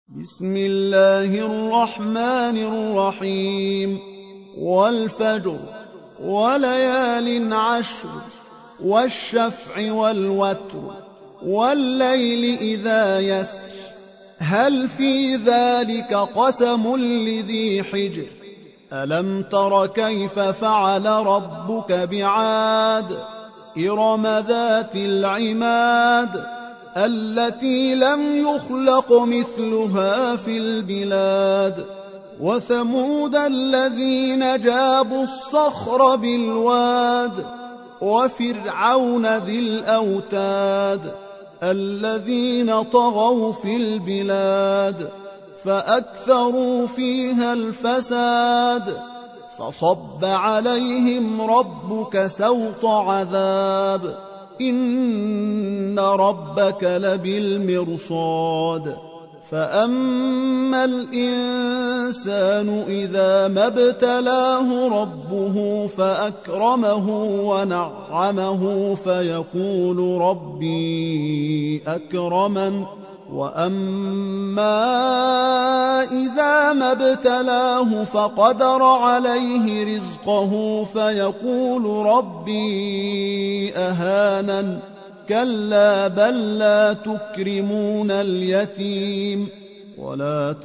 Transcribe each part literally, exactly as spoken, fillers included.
بسم الله الرحمن الرحيم والفجر وليال عشر والشفع والوتر والليل إذا يسر هل في ذلك قسم لذي حجر ألم تر كيف فعل ربك بعاد إرم ذات العماد التي لم يخلق مثلها في البلاد وثمود الذين جابوا الصخر بالواد وفرعون ذي الأوتاد الذين طغوا في البلاد فأكثروا فيها الفساد فصب عليهم ربك سوط عذاب إن ربك لبالمرصاد فأما الإنسان إذا ما ابتلاه ربه فأكرمه ونعمه فيقول ربي أكرمن وأما إذا ما ابتلاه فقدر عليه رزقه فيقول ربي أهانن كلا بل لا تكرمون اليتيم ولا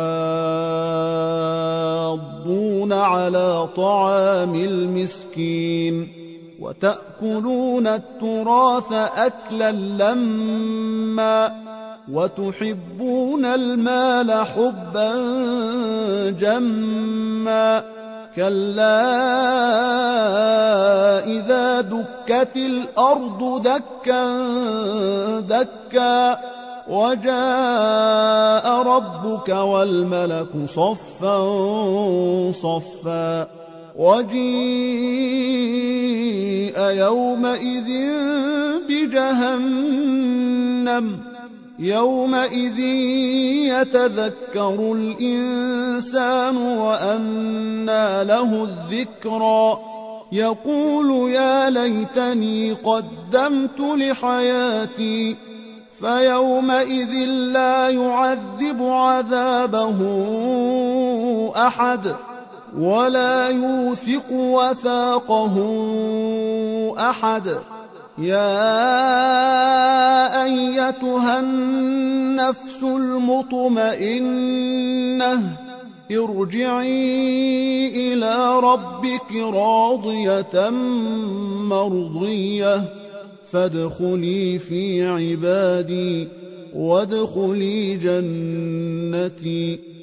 تحاضون على طعام المسكين وتأكلون التراث أكلا لما وتحبون المال حبا جما كلا إذا دكت الأرض دكا دكا وجاء ربك والملك صفا صفا وجيء يومئذ بجهنم يومئذ يتذكر الإنسان وأنى له الذكرى يقول يا ليتني قدمت لحياتي فيومئذ لا يعذب عذابه أحد ولا يوثق وثاقه أحد يا أيتها النفس المطمئنة ارجعي إلى ربك راضية مرضية فادخلي في عبادي وادخلي جنتي.